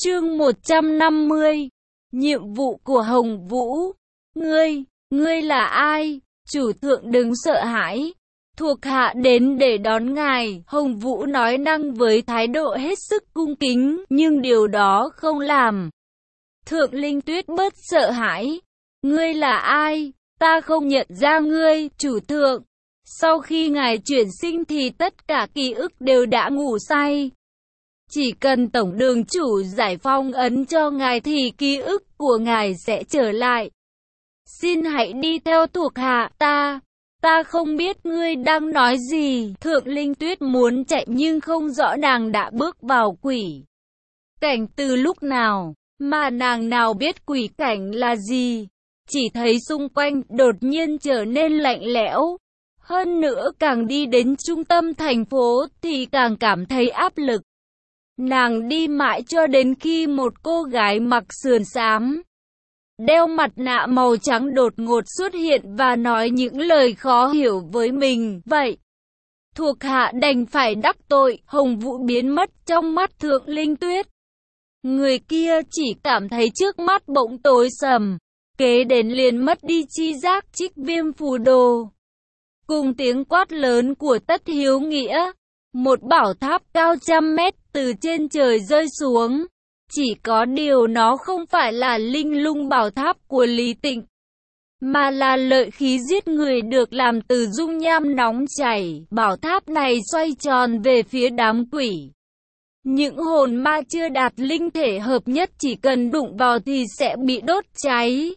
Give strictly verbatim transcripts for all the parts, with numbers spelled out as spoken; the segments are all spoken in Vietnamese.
Chương một trăm năm mươi. Nhiệm vụ của Hồng Vũ. Ngươi, ngươi là ai? Chủ thượng đừng sợ hãi. Thuộc hạ đến để đón ngài. Hồng Vũ nói năng với thái độ hết sức cung kính, nhưng điều đó không làm Thượng Linh Tuyết bớt sợ hãi. Ngươi là ai? Ta không nhận ra ngươi, chủ thượng. Sau khi ngài chuyển sinh thì tất cả ký ức đều đã ngủ say. Chỉ cần tổng đường chủ giải phong ấn cho ngài thì ký ức của ngài sẽ trở lại. Xin hãy đi theo thuộc hạ ta. Ta không biết ngươi đang nói gì. Thượng Linh Tuyết muốn chạy nhưng không rõ nàng đã bước vào quỷ cảnh từ lúc nào, mà nàng nào biết quỷ cảnh là gì. Chỉ thấy xung quanh đột nhiên trở nên lạnh lẽo. Hơn nữa càng đi đến trung tâm thành phố thì càng cảm thấy áp lực. Nàng đi mãi cho đến khi một cô gái mặc sườn xám, đeo mặt nạ màu trắng đột ngột xuất hiện và nói những lời khó hiểu với mình. Vậy, thuộc hạ đành phải đắc tội. Hồng Vũ biến mất trong mắt Thượng Linh Tuyết. Người kia chỉ cảm thấy trước mắt bỗng tối sầm, kế đến liền mất đi chi giác. Trích Viêm phù đồ cùng tiếng quát lớn của Tất Hiếu Nghĩa, một bảo tháp cao trăm mét từ trên trời rơi xuống. Chỉ có điều nó không phải là linh lung bảo tháp của Lý Tịnh, mà là lợi khí giết người được làm từ dung nham nóng chảy. Bảo tháp này xoay tròn về phía đám quỷ. Những hồn ma chưa đạt linh thể hợp nhất chỉ cần đụng vào thì sẽ bị đốt cháy.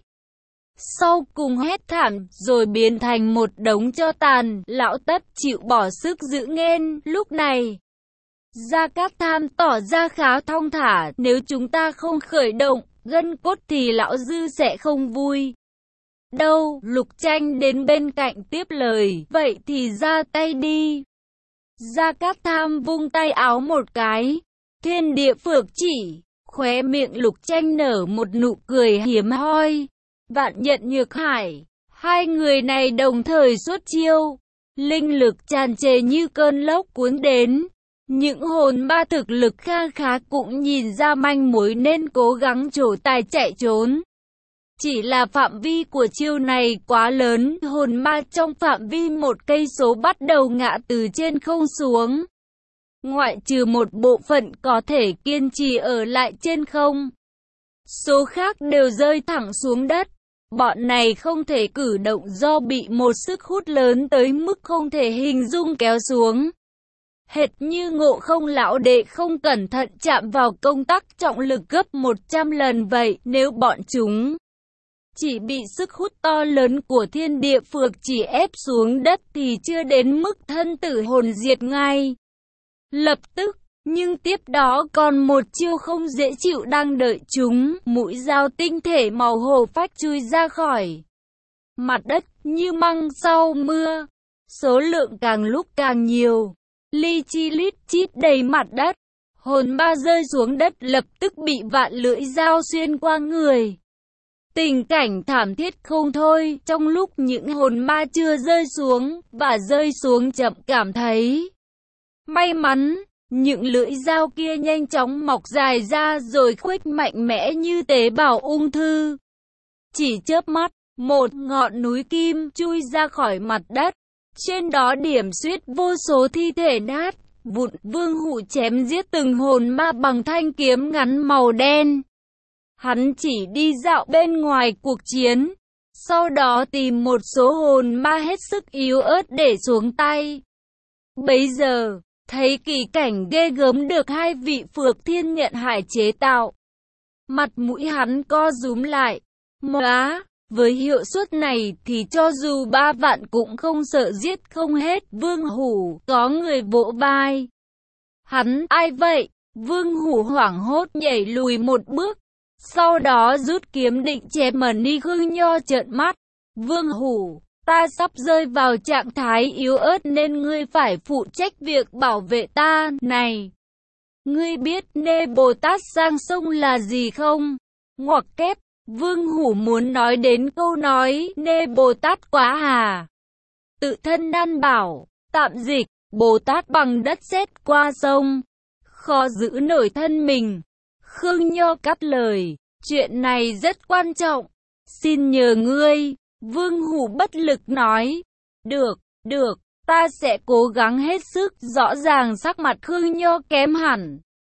Sau cùng hét thảm rồi biến thành một đống tro tàn. Lão Tất chịu bỏ sức giữ nghênh. Lúc này, Gia Cát Tham tỏ ra khá thong thả. Nếu chúng ta không khởi động gân cốt thì lão Dư sẽ không vui đâu. Lục Tranh đến bên cạnh tiếp lời. Vậy thì ra tay đi. Gia Cát Tham vung tay áo một cái. Thiên địa phược chỉ. Khóe miệng Lục Tranh nở một nụ cười hiếm hoi. Vạn Nhận Nhược Hải. Hai người này đồng thời xuất chiêu. Linh lực tràn trề như cơn lốc cuốn đến. Những hồn ma thực lực kha khá cũng nhìn ra manh mối nên cố gắng trổ tài chạy trốn. Chỉ là phạm vi của chiêu này quá lớn. Hồn ma trong phạm vi một cây số bắt đầu ngã từ trên không xuống. Ngoại trừ một bộ phận có thể kiên trì ở lại trên không, số khác đều rơi thẳng xuống đất. Bọn này không thể cử động do bị một sức hút lớn tới mức không thể hình dung kéo xuống. Hệt như Ngộ Không lão đệ không cẩn thận chạm vào công tắc trọng lực gấp một trăm lần vậy. Nếu bọn chúng chỉ bị sức hút to lớn của thiên địa phược chỉ ép xuống đất thì chưa đến mức thân tử hồn diệt ngay lập tức. Nhưng tiếp đó còn một chiêu không dễ chịu đang đợi chúng. Mũi dao tinh thể màu hồ phách chui ra khỏi mặt đất như măng sau mưa. Số lượng càng lúc càng nhiều. Li chi lít chít đầy mặt đất. Hồn ma rơi xuống đất lập tức bị vạn lưỡi dao xuyên qua người. Tình cảnh thảm thiết không thôi. Trong lúc những hồn ma chưa rơi xuống và rơi xuống chậm cảm thấy may mắn, những lưỡi dao kia nhanh chóng mọc dài ra rồi khuếch mạnh mẽ như tế bào ung thư. Chỉ chớp mắt, một ngọn núi kim chui ra khỏi mặt đất. Trên đó điểm xuyết vô số thi thể nát vụn. Vương Hủ chém giết từng hồn ma bằng thanh kiếm ngắn màu đen. Hắn chỉ đi dạo bên ngoài cuộc chiến, sau đó tìm một số hồn ma hết sức yếu ớt để xuống tay. Bấy giờ, thấy kỳ cảnh ghê gớm được hai vị Phược Thiên Nhận Hải chế tạo. Mặt mũi hắn co rúm lại. Móa, với hiệu suất này thì cho dù ba vạn cũng không sợ giết không hết. Vương Hủ, có người vỗ vai. Hắn, ai vậy? Vương Hủ hoảng hốt nhảy lùi một bước. Sau đó rút kiếm định chém Mờ Ni Khương Nho trợn mắt. Vương Hủ, ta sắp rơi vào trạng thái yếu ớt nên ngươi phải phụ trách việc bảo vệ ta. Này, ngươi biết Nê Bồ Tát sang sông là gì không? Ngoặc kép, Vương Hủ muốn nói đến câu nói Nê Bồ Tát quá hà. Tự thân đan bảo, tạm dịch, Bồ Tát bằng đất sét qua sông, khó giữ nổi thân mình. Khương Nho cắt lời, chuyện này rất quan trọng, xin nhờ ngươi. Vương Hủ bất lực nói, được, được, ta sẽ cố gắng hết sức. Rõ ràng sắc mặt Khương Nho kém hẳn.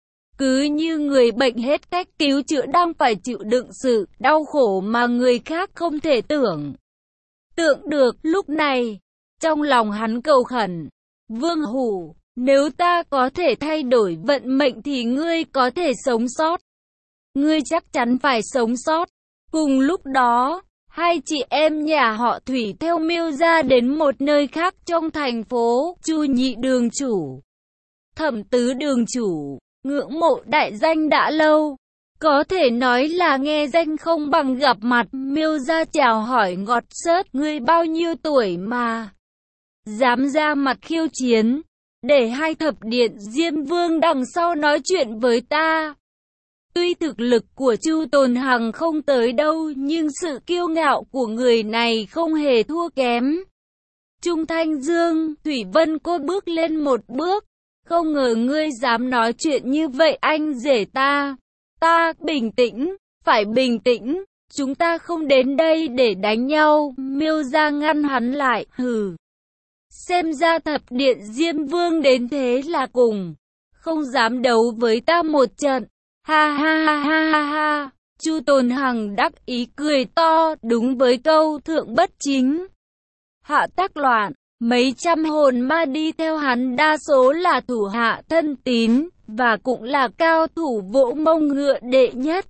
Cứ như người bệnh hết cách cứu chữa đang phải chịu đựng sự đau khổ mà người khác không thể tưởng tượng được. Lúc này, trong lòng hắn cầu khẩn, Vương Hủ, nếu ta có thể thay đổi vận mệnh thì ngươi có thể sống sót. Ngươi chắc chắn phải sống sót. Cùng lúc đó, hai chị em nhà họ Thủy theo Miêu gia đến một nơi khác trong thành phố. Chu nhị đường chủ, Thẩm tứ đường chủ, ngưỡng mộ đại danh đã lâu. Có thể nói là nghe danh không bằng gặp mặt. Miêu gia chào hỏi ngọt xớt, ngươi bao nhiêu tuổi mà dám ra mặt khiêu chiến, để hai thập điện Diêm Vương đằng sau nói chuyện với ta. Tuy thực lực của Chu Tồn Hằng không tới đâu, nhưng sự kiêu ngạo của người này không hề thua kém. Trung Thanh Dương, Thủy Vân cô bước lên một bước. Không ngờ ngươi dám nói chuyện như vậy anh rể ta. Ta, bình tĩnh, phải bình tĩnh, chúng ta không đến đây để đánh nhau. Miêu gia ngăn hắn lại, hừ. Xem ra thập điện Diêm Vương đến thế là cùng, không dám đấu với ta một trận. Ha ha ha ha ha ha. Chu Tồn Hằng đắc ý cười to, đúng với câu thượng bất chính, hạ tác loạn. Mấy trăm hồn ma đi theo hắn đa số là thủ hạ thân tín, và cũng là cao thủ vỗ mông ngựa đệ nhất.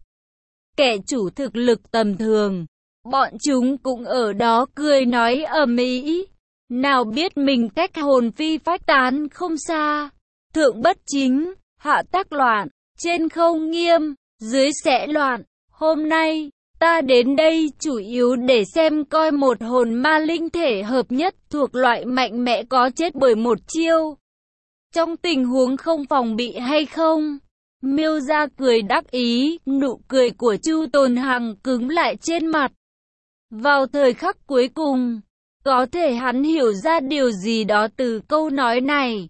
Kẻ chủ thực lực tầm thường, bọn chúng cũng ở đó cười nói ầm ĩ. Nào biết mình cách hồn phi phách tán không xa. Thượng bất chính, hạ tác loạn, trên không nghiêm, dưới sẽ loạn. Hôm nay, ta đến đây chủ yếu để xem coi một hồn ma linh thể hợp nhất thuộc loại mạnh mẽ có chết bởi một chiêu trong tình huống không phòng bị hay không. Miêu gia cười đắc ý, nụ cười của Chu Tồn Hằng cứng lại trên mặt. Vào thời khắc cuối cùng, có thể hắn hiểu ra điều gì đó từ câu nói này.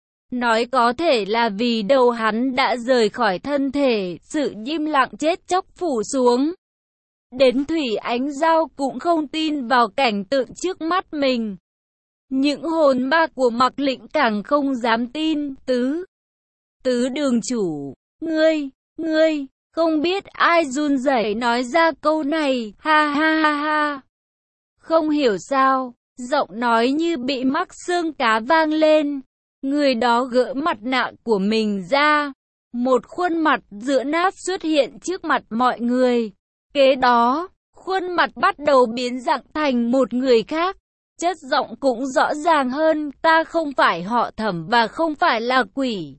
Nói có thể là vì đầu hắn đã rời khỏi thân thể, sự im lặng chết chóc phủ xuống. Đến Thủy Ánh Giao cũng không tin vào cảnh tượng trước mắt mình. Những hồn ma của Mạc Lĩnh càng không dám tin. Tứ, tứ đường chủ, ngươi, ngươi, không biết ai run rẩy nói ra câu này, ha ha ha ha. Không hiểu sao, giọng nói như bị mắc xương cá vang lên. Người đó gỡ mặt nạ của mình ra. Một khuôn mặt dựa nát xuất hiện trước mặt mọi người. Kế đó, khuôn mặt bắt đầu biến dạng thành một người khác. Chất giọng cũng rõ ràng hơn, ta không phải họ Thẩm và không phải là quỷ.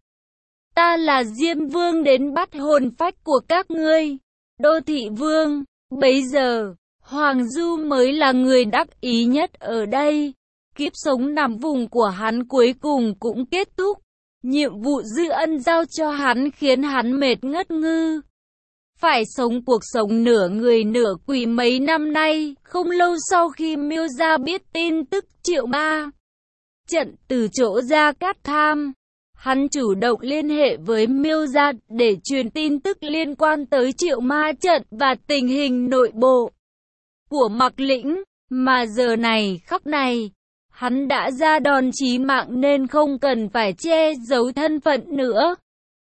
Ta là Diêm Vương đến bắt hồn phách của các ngươi. Đô Thị Vương, bấy giờ, Hoàng Du mới là người đắc ý nhất ở đây. Kiếp sống nằm vùng của hắn cuối cùng cũng kết thúc. Nhiệm vụ dư ân giao cho hắn khiến hắn mệt ngất ngư. Phải sống cuộc sống nửa người nửa quỷ mấy năm nay. Không lâu sau khi Miêu gia biết tin tức Triệu Ma trận từ chỗ Gia Cát Tham, hắn chủ động liên hệ với Miêu gia để truyền tin tức liên quan tới Triệu Ma trận và tình hình nội bộ của Mạc Lĩnh. Mà giờ này khắc này, hắn đã ra đòn chí mạng nên không cần phải che giấu thân phận nữa.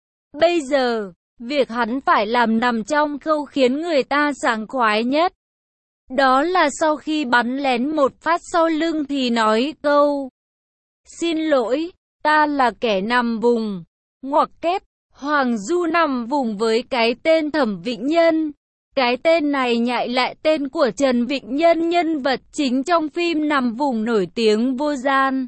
Bây giờ, việc hắn phải làm nằm trong khâu khiến người ta sảng khoái nhất. Đó là sau khi bắn lén một phát sau lưng thì nói câu: xin lỗi, ta là kẻ nằm vùng. Ngoặc kép, Hoàng Du nằm vùng với cái tên Thẩm Vĩnh Nhân. Cái tên này nhại lại tên của Trần Vĩnh Nhân, nhân vật chính trong phim nằm vùng nổi tiếng Vô Gian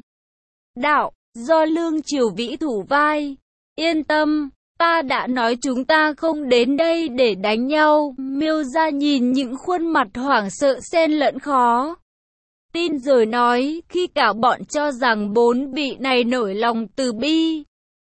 Đạo, do Lương Triều Vĩ thủ vai. Yên tâm, ta đã nói chúng ta không đến đây để đánh nhau. Miêu gia nhìn những khuôn mặt hoảng sợ xen lẫn khó tin rồi nói, khi cả bọn cho rằng bốn vị này nổi lòng từ bi,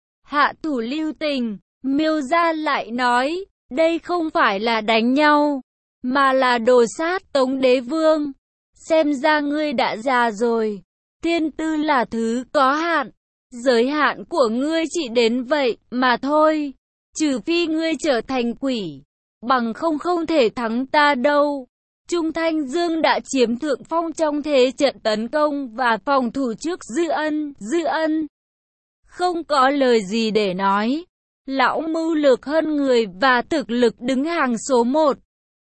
hạ thủ lưu tình, Miêu gia lại nói, đây không phải là đánh nhau, mà là đồ sát Tống Đế Vương. Xem ra ngươi đã già rồi. Thiên tư là thứ có hạn. Giới hạn của ngươi chỉ đến vậy mà thôi. trừ phi ngươi trở thành quỷ, bằng không không thể thắng ta đâu. Trung Thanh Dương đã chiếm thượng phong trong thế trận tấn công và phòng thủ trước Dư Ân. Dư Ân không có lời gì để nói. Lão mưu lược hơn người và thực lực đứng hàng số một,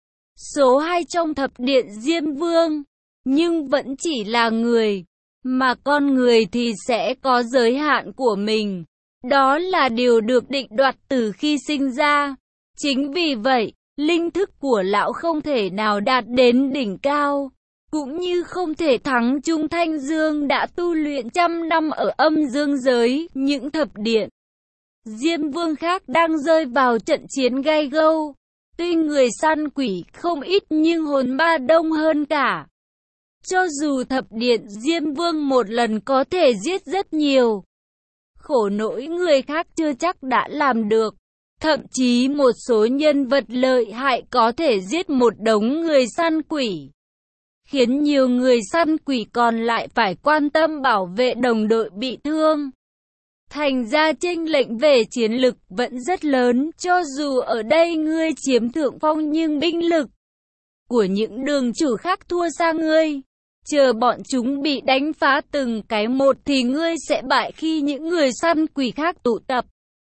số hai trong thập điện Diêm Vương, nhưng vẫn chỉ là người, mà con người thì sẽ có giới hạn của mình. Đó là điều được định đoạt từ khi sinh ra. Chính vì vậy, linh thức của lão không thể nào đạt đến đỉnh cao, cũng như không thể thắng Trung Thanh Dương đã tu luyện trăm năm ở âm dương giới. Những thập điện Diêm Vương khác đang rơi vào trận chiến gay gâu. Tuy người săn quỷ không ít nhưng hồn ma đông hơn cả. Cho dù thập điện Diêm Vương một lần có thể giết rất nhiều, khổ nỗi người khác chưa chắc đã làm được. Thậm chí một số nhân vật lợi hại có thể giết một đống người săn quỷ, khiến nhiều người săn quỷ còn lại phải quan tâm bảo vệ đồng đội bị thương. Thành ra chênh lệch về chiến lực vẫn rất lớn. Cho dù ở đây ngươi chiếm thượng phong nhưng binh lực của những đường chủ khác thua xa ngươi. Chờ bọn chúng bị đánh phá từng cái một thì ngươi sẽ bại khi những người săn quỷ khác tụ tập.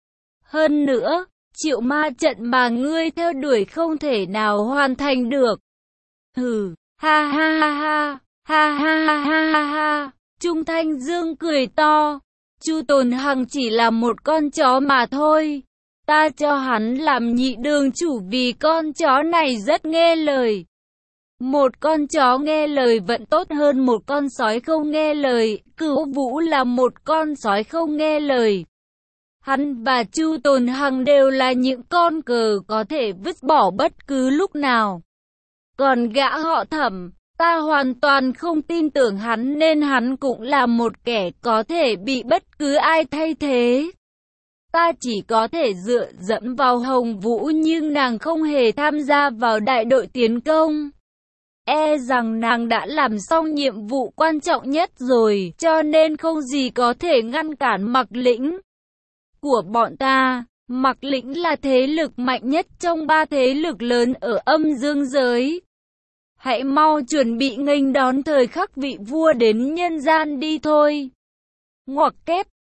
Hơn nữa, triệu ma trận mà ngươi theo đuổi không thể nào hoàn thành được. Hừ, ha ha ha ha, ha ha ha ha ha ha. Trung Thanh Dương cười to. Chu Tồn Hằng chỉ là một con chó mà thôi. Ta cho hắn làm nhị đường chủ vì con chó này rất nghe lời. Một con chó nghe lời vẫn tốt hơn một con sói không nghe lời. Cửu Vũ là một con sói không nghe lời. Hắn và Chu Tồn Hằng đều là những con cờ có thể vứt bỏ bất cứ lúc nào. Còn gã họ Thẩm, ta hoàn toàn không tin tưởng hắn nên hắn cũng là một kẻ có thể bị bất cứ ai thay thế. Ta chỉ có thể dựa dẫm vào Hồng Vũ nhưng nàng không hề tham gia vào đại đội tiến công. E rằng nàng đã làm xong nhiệm vụ quan trọng nhất rồi, cho nên không gì có thể ngăn cản Mạc Lĩnh của bọn ta. Mạc Lĩnh là thế lực mạnh nhất trong ba thế lực lớn ở âm dương giới. Hãy mau chuẩn bị nghênh đón thời khắc vị vua đến nhân gian đi thôi. Ngoặc kép